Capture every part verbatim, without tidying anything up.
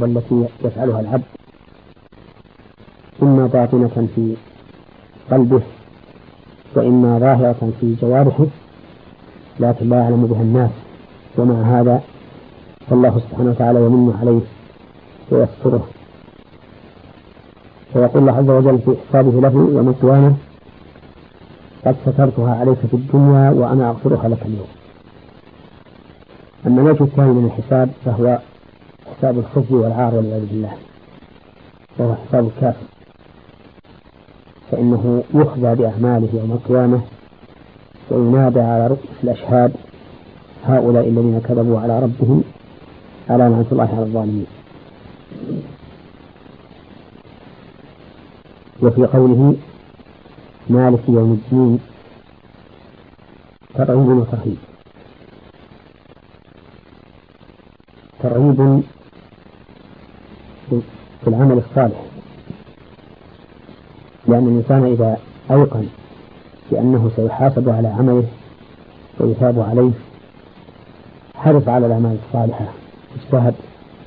الذنوب التي يفعلها العبد إما باطنة في قلبه وإما ظاهرة في جوارحه لكن لا يعلم بها الناس، ومع هذا فالله سبحانه وتعالى يمن عليه ويستره، فيقول الله عز وجل في إحسابه له ومثوانه: قد سترتها عليك في الدنيا وأنا أغفرها لك اليوم. أما الوجه الثاني من الحساب فهو حساب الخزي والعار والعياذ بالله، وهو حساب الكافر، فإنه يخزى بأعماله يوم القيامة وينادى على رؤوس الأشهاد: هؤلاء الذين كذبوا على ربهم ألا لعنة الله على الظالمين. وفي قوله مالك يوم الدين ترغيب وترهيب. ترغيب في العمل الصالح، لأن الإنسان إذا أيقن بأنه سيحاسب على عمله ويثاب عليه حرص على الأعمال الصالحة، اجتهد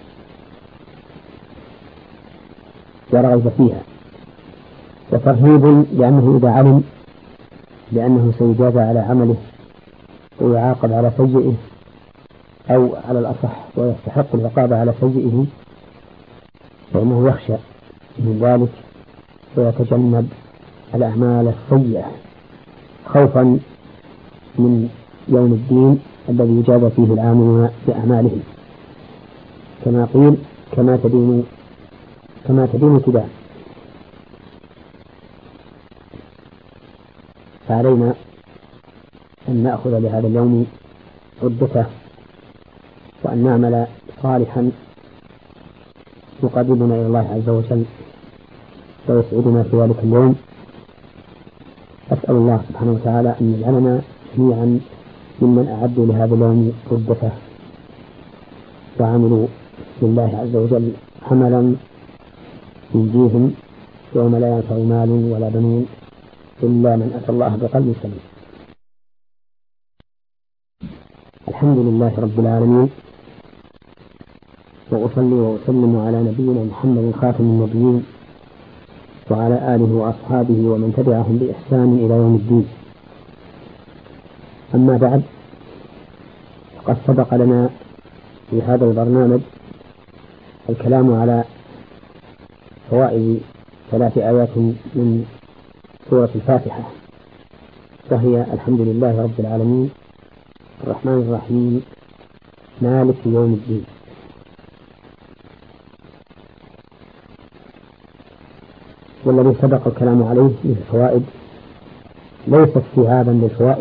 ورغب فيها. وترهيب لأنه إذا علم بأنه سيجازى على عمله ويعاقب على سيئه، أو على الأصح ويستحق العقاب على سيئه، فإنه يخشى من ذلك ويتجنب الأعمال السيئة خوفا من يوم الدين الذي يجازى فيه العاملون بأعمالهم، كما قيل: كما تدين كما تدين تدان. فعلينا أن نأخذ لهذا اليوم عدته وأن نعمل صالحا يقربنا إلى الله عز وجل ويسعدنا في ذلك اليوم. أسأل الله سبحانه وتعالى أن يجعلنا جميعا ممن أعدوا لهذا اليوم عدته وعملوا لله عز وجل عملا ينجيهم يوم لا ينفع مال ولا بنون إلا من أتى الله بقلب سليم. الحمد لله رب العالمين، وأصلي وأسلم على نبينا محمد خاتم النبيين وعلى آله وأصحابه ومن تبعهم بإحسان إلى يوم الدين. أما بعد، فقد سبق لنا في هذا البرنامج الكلام على فوائد ثلاث آيات من سورة الفاتحة، وهي: الحمد لله رب العالمين، الرحمن الرحيم، مالك يوم الدين. والذي سبق الكلام عليه من الفوائد ليس استيعابا للفوائد،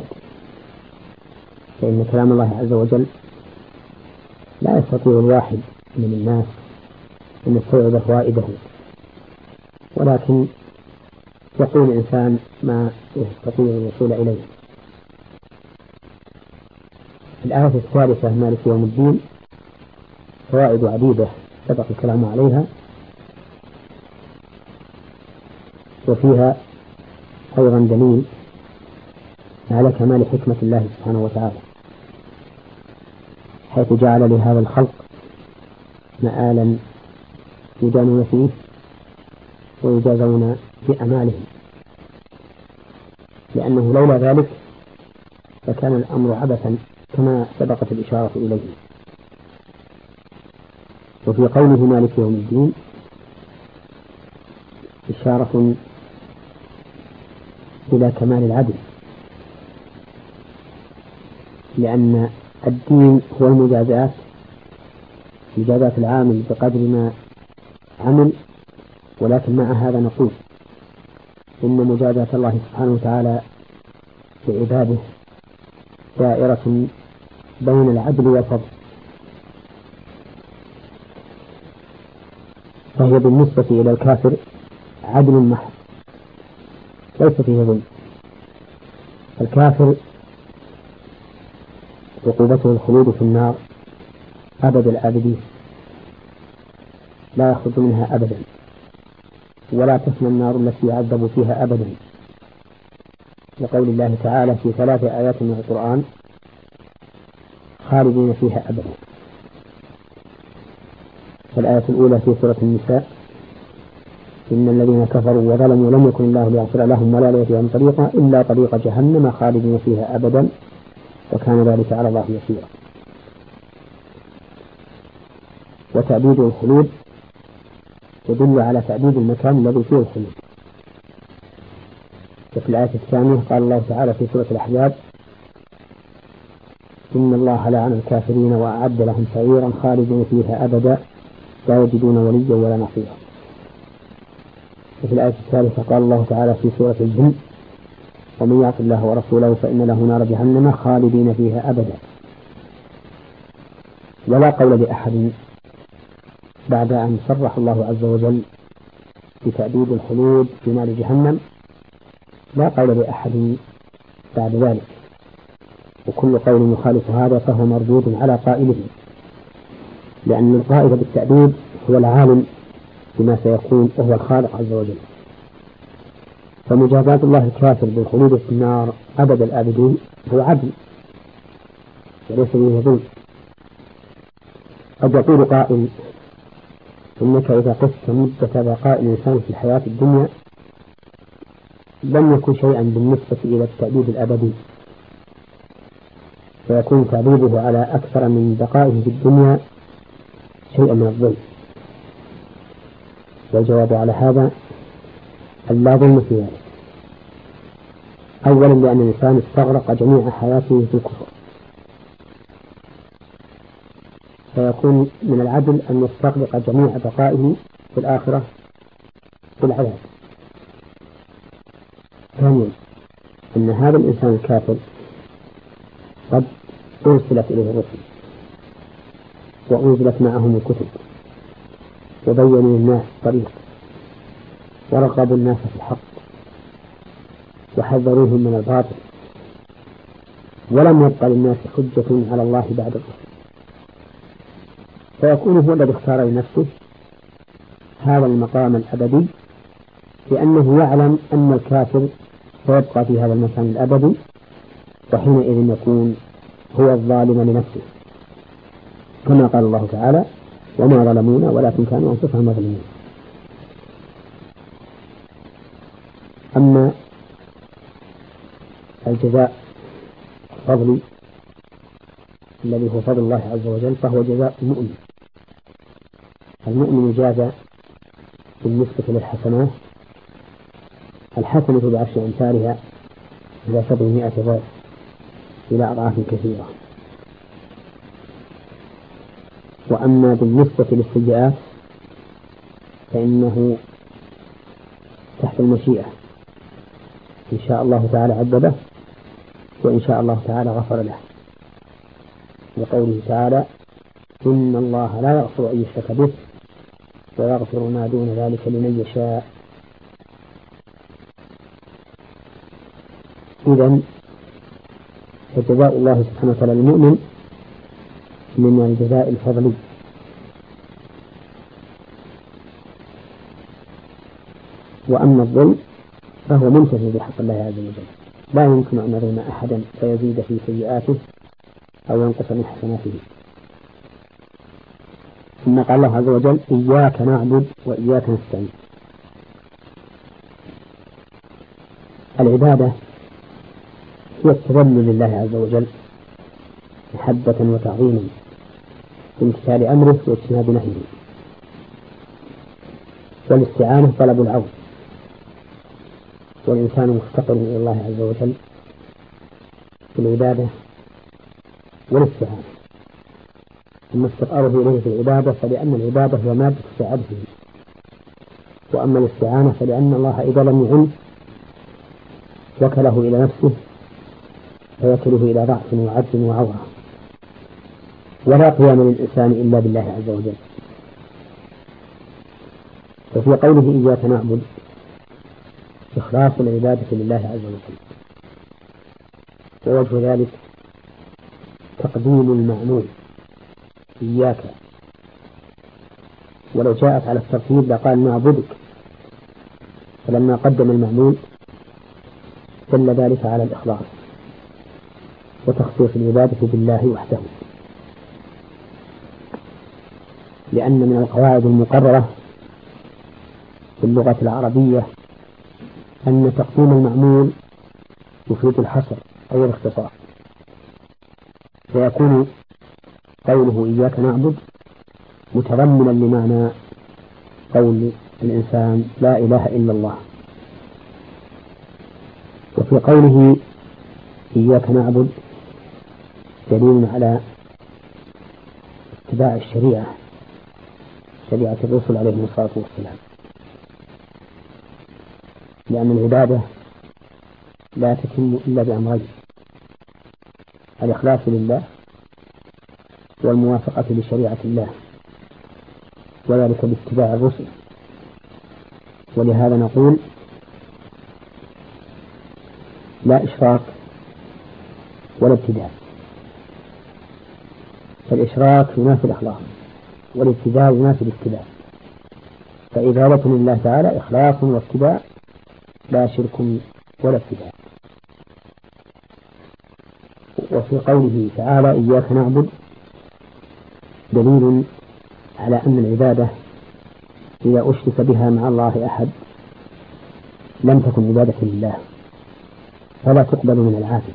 فإن كلام الله عز وجل لا يستطيع الواحد من الناس أن يستوعب فوائده، ولكن يقول الإنسان ما يستطيع الوصول إليه. الآية الثالثة مالك يوم الدين فوائد عديدة سبق الكلام عليها، وفيها أيضا دليل على كمال حكمة الله سبحانه وتعالى، حيث جعل لهذا الخلق مآلا يدانون فيه ويجازون بأعمالهم، لأنه لولا ذلك فكان الأمر عبثا كما سبقت الإشارة إليه. وفي قوله مالك يوم الدين إشارة إلى كمال العدل، لأن الدين هو المجازات، مجازات العامل بقدر ما عمل، ولكن مع هذا نقول إن مجازات الله سبحانه وتعالى لعباده دائرة بين العدل والفضل، فهي بالنسبة إلى الكافر عدل محض ليس فيه ظلم. الكافر عقوبته الخلود في النار أبد الآبدين، لا يخرج منها أبدا، ولا تفنى النار التي يعذب فيها أبدا، لقول الله تعالى في ثلاث آيات من القرآن: خالدين فيها أبدا. الآية الأولى في سورة النساء: إن الذين كفروا وظلموا لم يكن الله ليغفر لهم ولا ليهديهم طريقا إلا طريق جهنم خالدين فيها أبدا وكان ذلك على الله يسيرا. وتأبيد الخلود يدل على تأبيد المكان الذي فيه الخلود. وفي الآية الثانية قال الله تعالى في سورة الأحزاب: إن الله لعن الكافرين وأعد لهم سعيرا خالدين فيها أبدا لا يجدون وليا ولا نصيرا. وفي الآية الثالثة قال الله تعالى في سورة الجن: ومن يعص الله ورسوله فإن له نار جهنم خالدين فيها أبدا. ولا قول لأحد بعد أن صرح الله عز وجل بتأبيد الخلود في نار جهنم، لا قول لأحد بعد ذلك، وكل قول يخالف هذا فهو مردود على قائله، لأن القائل بالتأبيد هو العالم بما سيكون وهو الخالق عز وجل. فمجازاة الله الكافر بالخلود في النار أبد الآبدين هو عدل وليس به ظلم. قد يقول قائل: إنك إذا قست مدة بقاء الإنسان في الحياة الدنيا لم يكن شيئا بالنسبة إلى التأبيد الأبدي، فيكون تعذيبه على أكثر من بقائه في الدنيا شيئا من الظلم. والجواب على هذا أن لا ظلم في ذلك. أولا لأن الإنسان استغرق جميع حياته في الكفر، فيكون من العدل أن يستغرق جميع بقائه في الآخرة في العذاب. ثانيا أن هذا الإنسان الكافر قد أرسلت إليه الرسل وأنزلت معهم الكتب وبينوا الناس الطريق ورغبوا الناس في الحق وحذروهم من الباطل، ولم يبق للناس حجة على الله بعد الرسل، فيكون هو الذي اختار لنفسه هذا المقام الأبدي، لأنه يعلم أن الكافر سيبقى في هذا المكان الأبدي، وحينئذ يكون هو الظالم لنفسه، كما قال الله تعالى: وما ظلمونا ولكن كانوا أنفسهم يظلمون. أما الجزاء الفضلي الذي هو فضل الله عز وجل فهو جزاء المؤمن. المؤمن يجازى بالنسبة للحسنات الحسنة بعشر أمثالها إلى سبعمائة ضعف إلى أضعاف كثيرة. وأما بالنسبة للسيئات فإنه تحت المشيئة، إن شاء الله تعالى عذبه وإن شاء الله تعالى غفر له، وقوله تعالى: إن الله لا يغفر أن يشرك به ويغفر ما دون ذلك لمن يشاء. إذن فجزاء الله سبحانه وتعالى للمؤمن من الجزاء الفضلي. وأما الظلم فهو منتهي بحق الله عز وجل، لا يمكن أن يظلم أحدا فيزيد في سيئاته أو ينقص من حسناته. ثم قال الله عز وجل: إياك نعبد وإياك نستعين. العبادة هي التذلل لله عز وجل محبة وتعظيما بامتثال أمره واجتناب نهيه، والاستعانة طلب العون، والإنسان مفتقر إلى الله عز وجل في العبادة والاستعانة. أما استقراره إليه في العبادة فلأن العبادة هي مادة سعادته، وأما الاستعانة فلأن الله إذا لم يعن وكله إلى نفسه فيكله إلى ضعف وعجز وعورة، ولا قيام للإنسان إلا بالله عز وجل. وفي قوله إياك نعبد إخلاص العبادة لله عز وجل، ووجه ذلك تقديم المعمول إياك، ولو جاءت على الترتيب لقال نعبدك، فلما قدم المعمول دل ذلك على الإخلاص وتخصيص العبادة بالله وحده. لأن من القواعد المقررة في اللغة العربية أن تقديم المعمول يفيد الحصر أو الاختصار، فيكون قوله إياك نعبد متضمنا لمعنى قول الإنسان لا إله إلا الله. وفي قوله إياك نعبد دليل على اتباع الشريعة، شريعة الرسل عليهم الصلاة والسلام، لأن العبادة لا تتم إلا بأمرين: الإخلاص لله والموافقة لشريعة الله، وذلك باتباع الرسل. ولهذا نقول لا إشراك ولا ابتداع، فالإشراك ينافي الإخلاص والابتداع ينافي الاتباع، فعبادة لله تعالى إخلاص واتباع لا شرك ولا ابتداع. وفي قوله تعالى إياك نعبد دليل على أن العبادة إذا أشرك بها مع الله أحد لم تكن عبادة لله فلا تقبل من العابد.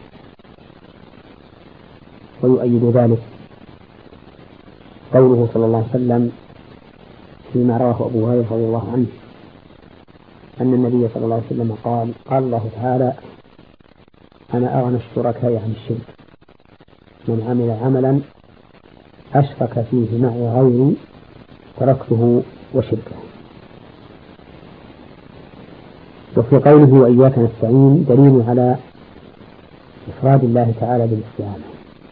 ويؤيد ذلك قوله صلى الله عليه وسلم فيما رواه أبو هريرة رضي الله عنه أن النبي صلى الله عليه وسلم قال: قال الله تعالى: أنا أغنى الشركاء عن الشرك، من عمل عملا أشرك فيه معي غيري تركته وشركه. وفي قوله وإياك نستعين دليل على إفراد الله تعالى بالاستعانة،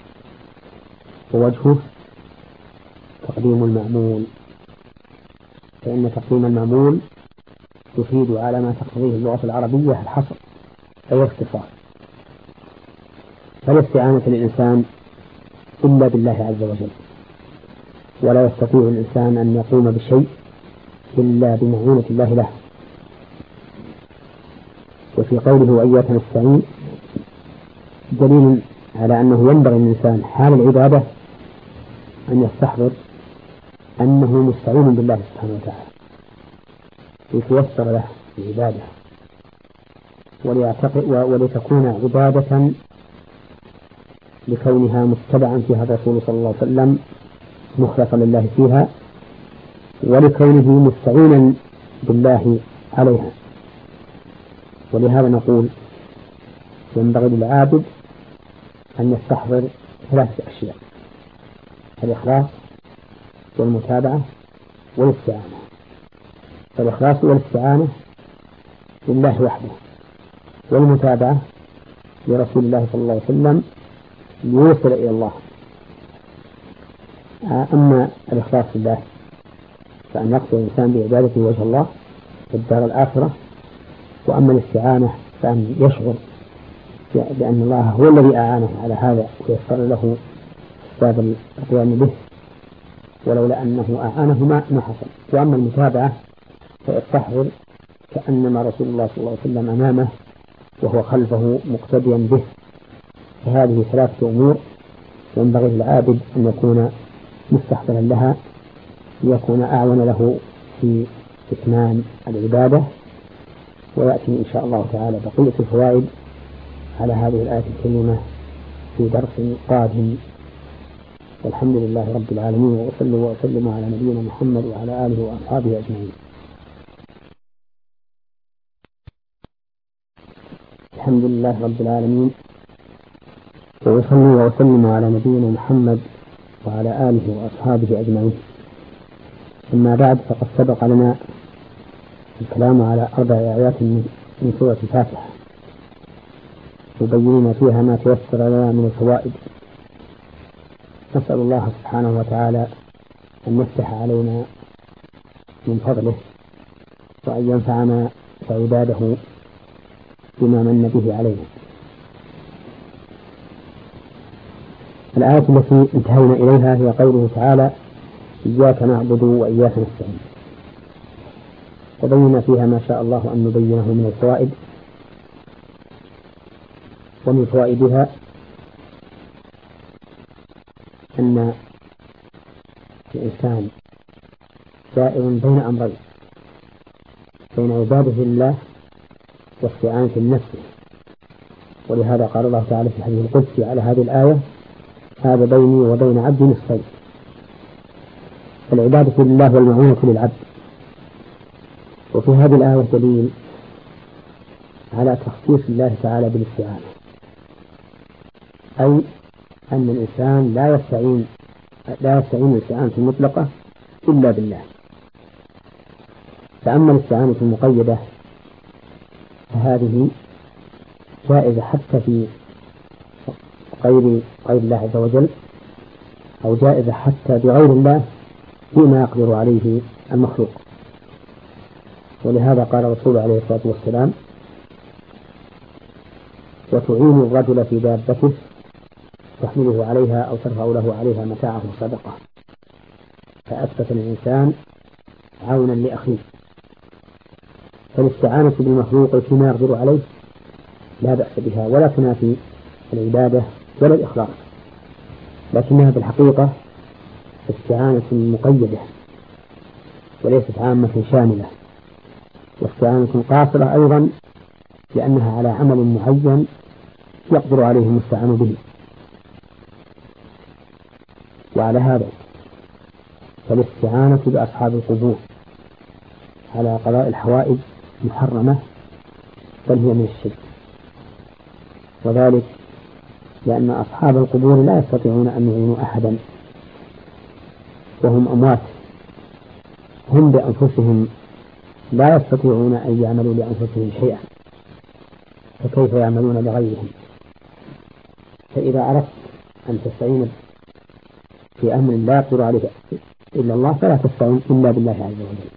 ووجهه تقديم المعمول، فإن تقديم المعمول يفيد على ما تقتضيه اللغة العربية الحصر أي اختصار، فلا استعانة للإنسان إلا بالله عز وجل، ولا يستطيع الإنسان أن يقوم بشيء إلا بمعونة الله له. وفي قوله وإياك نستعين دليل على أنه ينبغي للإنسان حال العبادة أن يستحضر أنه مستعين بالله سبحانه وتعالى ليتيسر له العبادة ولتكون عبادة لكونها متبعا فيها الرسول صلى الله عليه وسلم مخلصا لله فيها، ولكونه مستعينا بالله عليها. ولهذا نقول ينبغي للعابد أن يستحضر ثلاثة أشياء: الإخلاص والمتابعة والاستعانة. فالإخلاص والاستعانة لله وحده، والمتابعة لرسول الله صلى الله عليه وسلم ليوصل إلى الله. أما الإخلاص لله فأن يقصد الإنسان بعبادته وجه الله في الدار الآخرة، وأما الاستعانة فأن يشعر بأن الله هو الذي أعانه على هذا ويسر له أسباب القيام به، ولولا أنه أعانه ما حصل. وأما المتابعة فيستحضر كأنما رسول الله صلى الله عليه وسلم أمامه وهو خلفه مقتديا به. فهذه ثلاثة أمور ينبغي للعابد أن يكون مستحضرا لها ليكون أعون له في إتمام العبادة. ويأتي إن شاء الله تعالى بقية الفوائد على هذه الآية الكريمة في درس قادم، والحمد لله رب العالمين، وأصلي وأسلم على نبينا محمد وعلى آله وأصحابه أجمعين. الحمد لله رب العالمين، وأصلي وأسلم على نبينا محمد وعلى آله وأصحابه أجمعين. أما بعد، فقد سبق لنا الكلام على أربع آيات من سورة الفاتحة يبين فيها ما تيسر لنا من الفوائد. نسأل الله سبحانه وتعالى أن يفتح علينا من فضله، وأن ينفعنا وعباده بما من به علينا. الآية التي انتهينا إليها هي قوله تعالى إياك نعبد وإياك نستعين، وبينا فيها ما شاء الله أن نبينه من الفوائد. ومن فوائدها أن الإنسان سائر بين أمرين، بين عبادة الله واستعانة بنفسه. ولهذا قال الله تعالى في الحديث القدسي على هذه الآية: هذا بيني وبين عبدي نصفين. العبادة لله والمعونة للعبد. وفي هذه الآية دليل على تخصيص الله تعالى بالاستعانة، أي أن الإنسان لا يستعين لا يستعين الاستعانة المطلقة إلا بالله. فأما الاستعانة المقيدة فهذه جائزة حتى في غير غير الله عز وجل، أو جائزة حتى بغير الله فيما يقدر عليه المخلوق. ولهذا قال الرسول عليه الصلاة والسلام: وتعين الرجل في دابته تحمله عليها أو ترفع له عليها متاعه صدقة. فأثبت الإنسان عونا لأخيه. فالاستعانة بالمخلوق فيما يقدر عليه لا بأس بها، ولا تنافي العبادة ولا الإخلاص، لكنها بالحقيقة استعانة مقيدة وليست عامة شاملة، واستعانة قاصرة أيضا، لأنها على عمل معين يقدر عليه المستعان به. وعلى هذا فالاستعانة بأصحاب القبور على قضاء الحوائج محرمة، بل هي من الشرك. وذلك لأن أصحاب القبور لا يستطيعون أن يعينوا أحدا، وهم أموات، هم بأنفسهم لا يستطيعون أن يعملوا لأنفسهم شيئا، فكيف يعملون لغيرهم؟ فإذا أردت أن تستعين في أمر لا يقدر عليه إلا الله فلا تستعين إلا بالله عز وجل.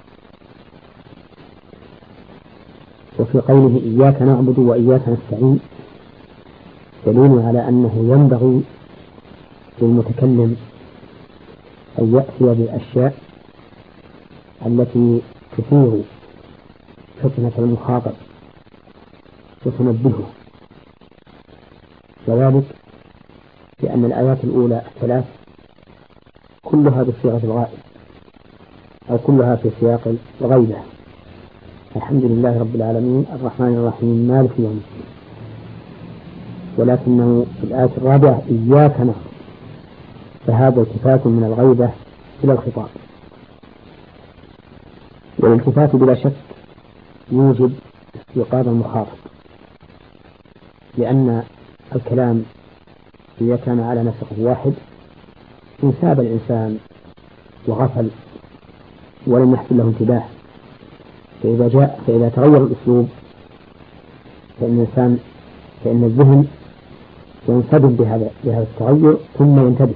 وفي قوله إياك نعبد وإياك نستعين دليل على أنه ينبغي للمتكلم أن يأتي بالأشياء التي تثير فتنة المخاطب وتنبهه، وذلك لأن الآيات الأولى الثلاث كلها بصيغة الغائب، أو كلها في سياق الغيبة: الحمد لله رب العالمين الرحمن الرحيم مالك يوم الدين. ولكنه في الآية الرابعة إياك نعبد، فهذا التفات من الغيبة إلى الخطاب. والالتفات بلا شك يوجب استيقاظ المخاطب، لأن الكلام إذا كان على نسق واحد إن ساب الإنسان وغفل ولم يحصل له انتباه، فإذا جاء فإذا تغير الأسلوب فإن الإنسان فإن الذهن ينصدم بهذا بهذا التغير ثم ينتبه،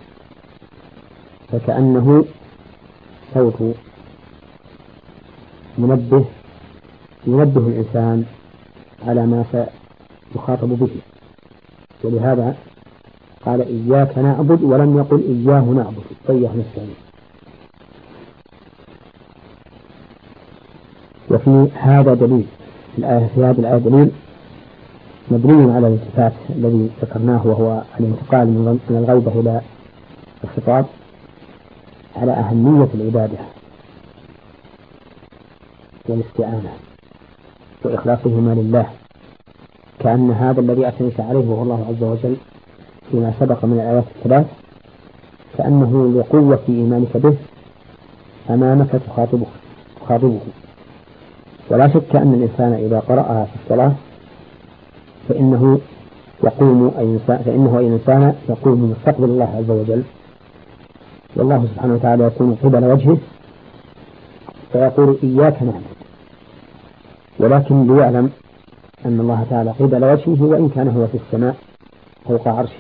فكأنه صوت منبه ينبه الإنسان على ما سيخاطب به. ولهذا قال إياك نعبد ولم يقل إياه نعبد وإياه نستعين. وفي هذا دليل الآية في هذه الآية دليل مبني على الالتفات الذي ذكرناه، وهو الانتقال من الغيبة إلى الخطاب، على أهمية العبادة والاستعانة وإخلاصهما لله، كأن هذا الذي أثنيت عليه وهو الله عز وجل فيما سبق من الآيات الثلاث كأنه لقوة إيمانك به أمامك تخاطبه تخاطبه ولا شك أن الإنسان إذا قرأها في الصلاة فإنه يقوم أي فإنه أي إنسان يقوم مستقبل الله عز وجل، والله سبحانه وتعالى يكون قبل وجهه فيقول إياك نعبد، ولكن ليعلم أن الله تعالى قبل وجهه وإن كان هو في السماء فوق عرشه،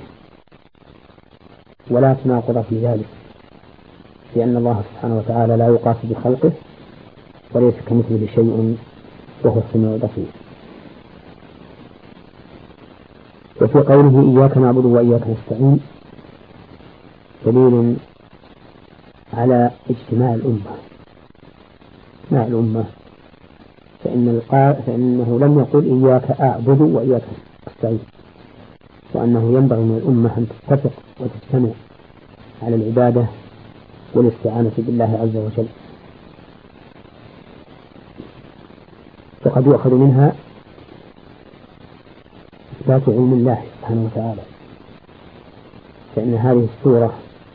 ولا تناقض في ذلك، لأن الله سبحانه وتعالى لا يقاس بخلقه وليس كمثله شيء وهو السميع البصير. وفي قوله إياك نعبد وإياك نستعين دليل على اجتماع الأمة مع الأمة، فإن القا... فإنه لم يقل إياك أعبد وإياك أستعين، وأنه ينبغي من الأمة أن تتفق وتجتمع على العبادة والاستعانة بالله عز وجل. وقد يؤخذ منها إثبات علم الله سبحانه وتعالى، فإن هذه السورة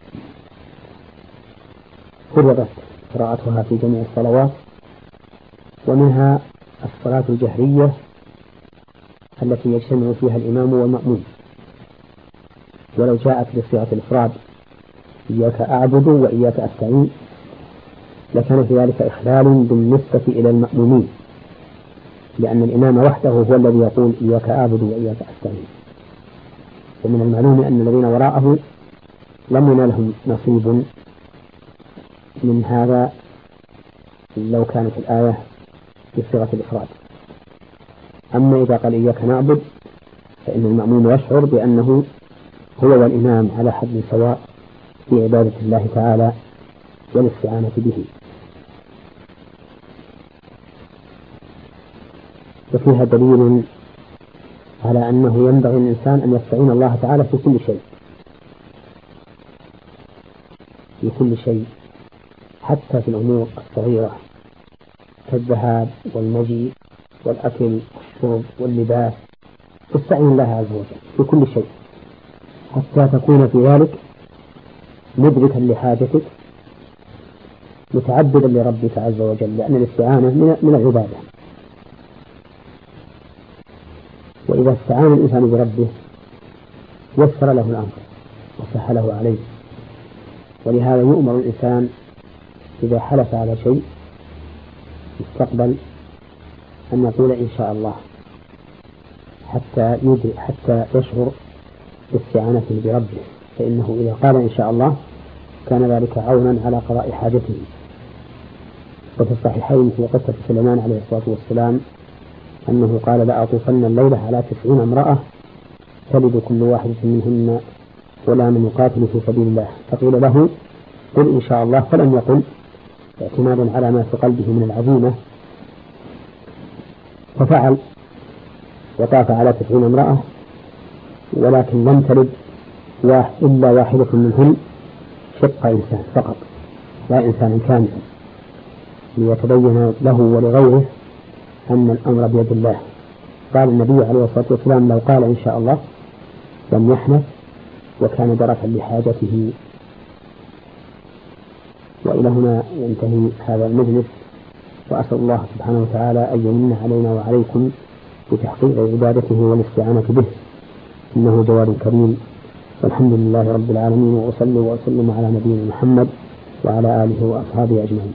فرضت قراءتها في جميع الصلوات، ومنها الصلاة الجهرية التي يجتمع فيها الإمام والمأموم، ولو جاءت بصيغة الإفراد إياك أعبد وإياك أستعين لكان في ذلك إخلال بالنسبة إلى المأمومين، لأن الإمام وحده هو الذي يقول إياك أعبد وإياك أستعين، ومن المعلوم أن الذين وراءه لم ينالهم نصيب من هذا لو كانت الآية بصيغة الإفراد. أما إذا قال إياك نعبد فإن المأموم يشعر بأنه هو والإمام على حد سواء في عبادة الله تعالى والاستعانة به. وفيها دليل على أنه ينبغي الإنسان أن يستعين الله تعالى في كل شيء، في كل شيء حتى في الأمور الصغيرة كالذهاب والمجيء والأكل والشرب واللباس، تستعين الله عز وجل في كل شيء حتى تكون في ذلك مدركا لحاجتك متعبدا لربك عز وجل، لأن الاستعانة من العبادة. وإذا استعان الإنسان بربه يسر له الأمر وسهله عليه، ولهذا يؤمر الإنسان إذا حلف على شيء يستقبل أن يقول إن شاء الله حتى يدرك حتى يشعر باستعانته بربه، فإنه إذا قال إن شاء الله كان ذلك عونا على قضاء حاجته. وفي الصحيحين في قصة سليمان عليه الصلاة والسلام أنه قال لأطوفن الليلة على تسعين امرأة تلد كل واحدة منهن غلاما يقاتل في سبيل الله، فقيل له قل إن شاء الله، فلم يقل اعتمادا على ما في قلبه من العزيمة، ففعل وطاف على تسعين امرأة ولكن لم تلد إلا واحدة منهن شق إنسان فقط لا إنسان كامل، ليتبين له ولغيره أن الأمر بيد الله. قال النبي عليه الصلاة والسلام لو قال إن شاء الله لم يحنث وكان دركا لحاجته. وإلى هنا ينتهي هذا المجلس، وأسأل الله سبحانه وتعالى أن يمن علينا وعليكم بتحقيق عبادته والاستعانة به، إنه جواد كريم. والحمد لله رب العالمين، وأصلي وأسلم على نبينا محمد وعلى آله وأصحابه أجمعين.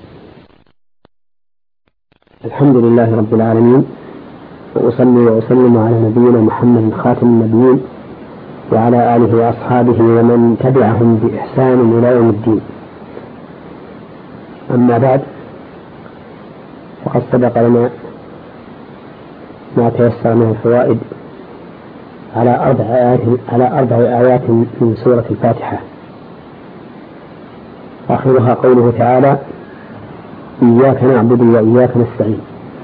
الحمد لله رب العالمين، وأصلي وأسلم على نبينا محمد خاتم النبيين وعلى آله وأصحابه ومن تبعهم بإحسان إلى يوم الدين. أما بعد، فقد سبق لنا ما تيسر من الفوائد على أربع آيات على أربع آيات من سورة الفاتحة، آخرها قوله تعالى إياك نعبد وإياك نستعين.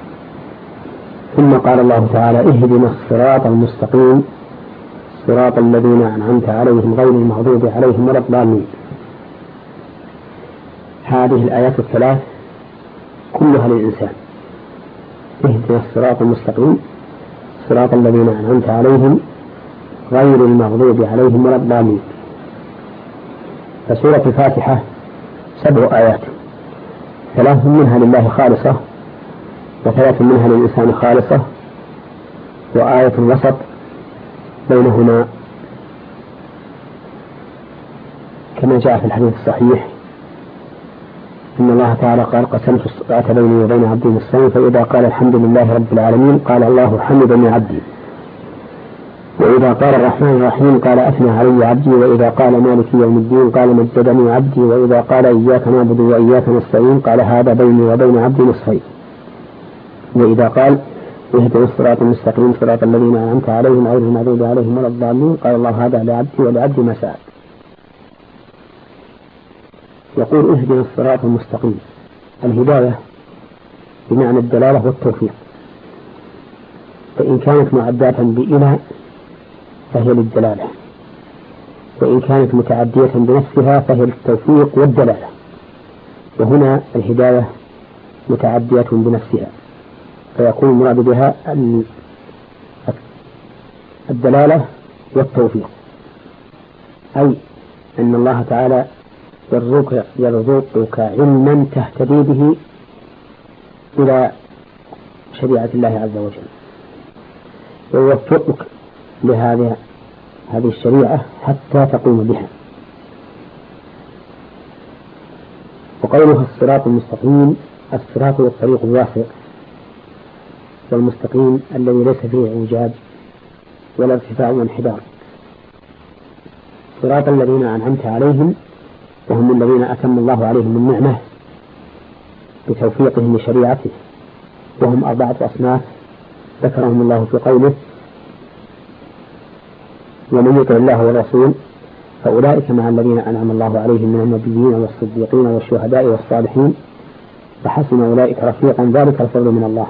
ثم قال الله تعالى اهدنا الصراط المستقيم صراط الذين أنعمت عليهم غير المغضوب عليهم ولا الضالين. هذه الآيات الثلاث كلها للإنسان، اهدنا الصراط المستقيم صراط الذين أنعمت عليهم غير المغضوب عليهم ولا الضالين. فسورة الفاتحة سبع آيات، ثلاث منها لله خالصة وثلاث منها للإنسان خالصة، وآية وسط بينهما كما جاء في الحديث الصحيح إن الله تعالى قال قسمت الصلاة بيني وبين عبدي نصفين، فإذا قال الحمد لله رب العالمين قال الله حمدني عبدي، وإذا قال الرحمن الرحيم قال أثنى علي عبدي، وإذا قال مالك يوم الدين قال مجدني عبدي، وإذا قال إياك نعبد وإياك نستعين قال هذا بيني وبين عبدي نصفين، وإذا قال اهدنا الصراط المستقيم صراط الذين أنعمت عليهم غير المغضوب عليهم ولا الضالين قال الله هذا لعبدي ولعبدي ما سأل. يقول اهدنا الصراط المستقيم، الهداية بمعنى الدلالة والتوفيق، فإن كانت معداة بإلى فهي للدلالة، وإن كانت متعدية بنفسها فهي للتوفيق والدلالة. وهنا الهداية متعدية بنفسها، فيكون المراد بها الدلالة والتوفيق، أي أن الله تعالى يرزقك, يرزقك علما تهتدي به إلى شريعة الله عز وجل، ويوفقك لهذه هذه الشريعة حتى تقوم بها. وقوله الصراط المستقيم، الصراط والطريق الواسع، والمستقيم الذي ليس فيه إعوجاج ولا ارتفاع وانحدار، صراط الذين أنعمت عليهم وهم الذين أتم الله عليهم النعمة بتوفيقهم لشريعته، وهم أربعة أصناف ذكرهم الله في قوله: ومن يطع الله والرسول فأولئك مع الذين أنعم الله عليهم من النبيين والصديقين والشهداء والصالحين وحسن أولئك رفيقا، ذلك الفضل من الله.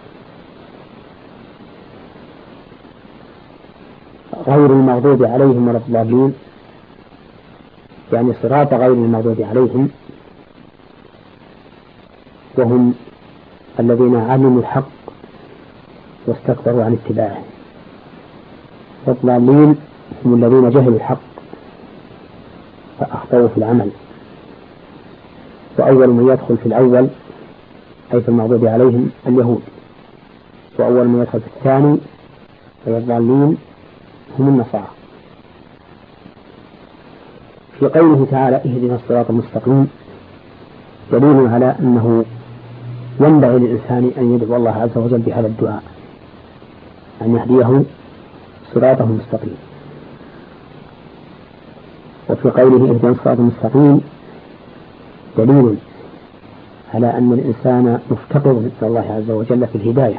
غير المغضوب عليهم ولا الضالين، يعني صراط غير المغضوب عليهم، وهم الذين علموا الحق واستكبروا عن اتباعه، والضالين هم الذين جهلوا الحق فأخطأوا في العمل. وأول من يدخل في الأول أي في المغضوب عليهم اليهود، وأول من يدخل في الثاني أي الضالين هم النصارى. في قوله تعالى: اهدنا الصراط المستقيم، دليل على أنه ينبغي للإنسان أن يدعو الله عز وجل بهذا الدعاء، أن يهديه صراطه المستقيم. وفي قوله اهدنا الصراط المستقيم دليل على أن الإنسان مفتقر إلى الله عز وجل في الهداية،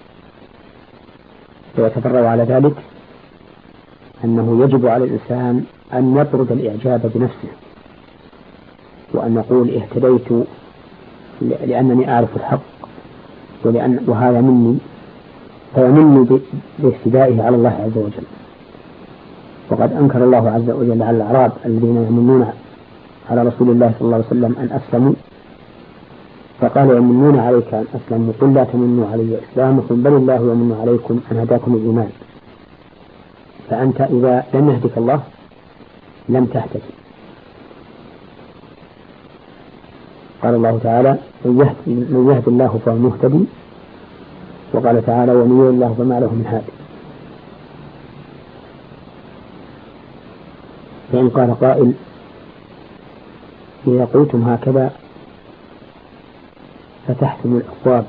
ويتفرع على ذلك أنه يجب على الإنسان أن يطرد الإعجاب بنفسه، وأن يقول اهتديت لأنني أعرف الحق ولأن وهذا مني، فيمن باهتدائه على الله عز وجل. وقد أنكر الله عز وجل على الأعراب الذين يمنون على رسول الله صلى الله عليه وسلم أن أسلموا، فقال: يمنون عليك أن أسلموا، قل لا تمنوا علي إسلامكم بل الله يمن عليكم أن هداكم الإيمان. فأنت إذا لم يهدك الله لم تهتدي. قال الله تعالى: من يهد الله فهو مهتدي، وقال تعالى: ومن يضلل الله فما له من هادي. فإن قال قائل: إذا قلتم هكذا فتحتم الأبواب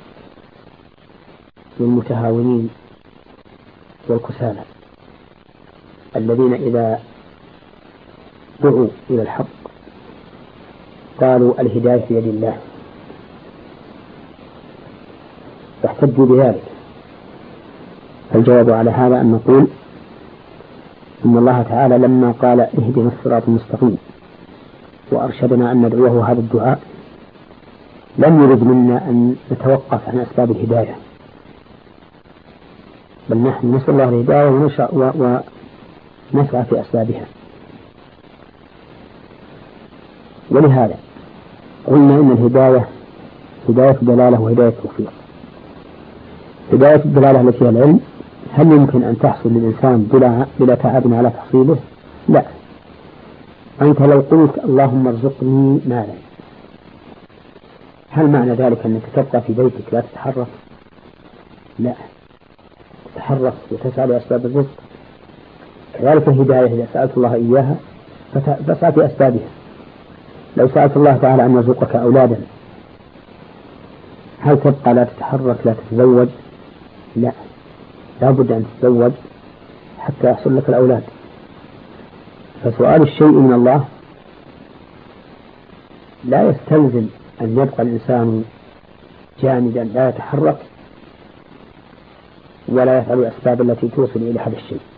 للمتهاونين والكسالى الذين إذا دعوا إلى الحق قالوا الهداية في يد الله، فاحتجوا بذلك. فالجواب على هذا أن نقول إن الله تعالى لما قال اهدنا الصراط المستقيم وأرشدنا أن ندعوه هذا الدعاء لم يرد منا أن نتوقف عن أسباب الهداية، بل نحن نسأل الله الهداية ونسعى في أسبابها. ولهذا قلنا إن الهداية هداية دلالة وهداية توفيق. هداية الدلالة التي هي العلم هل يمكن أن تحصل للإنسان بلا, بلا تعب على تحصيله؟ لا. أنت لو قلت اللهم ارزقني مالا، هل معنى ذلك أنك تبقى في بيتك لا تتحرك؟ لا، تتحرك وتسعى لأسباب الرزق. كذلك الهداية إذا سألت الله إياها فسعى في أسبابها. لو سألت الله تعالى أن يرزقك أولادا هل تبقى لا تتحرك لا تتزوج؟ لا، لا بد أن تتزوج حتى يحصل لك الأولاد. فسؤال الشيء من الله لا يستلزم أن يبقى الإنسان جامدا لا يتحرك ولا يفعل الأسباب التي توصل إلى هذا الشيء.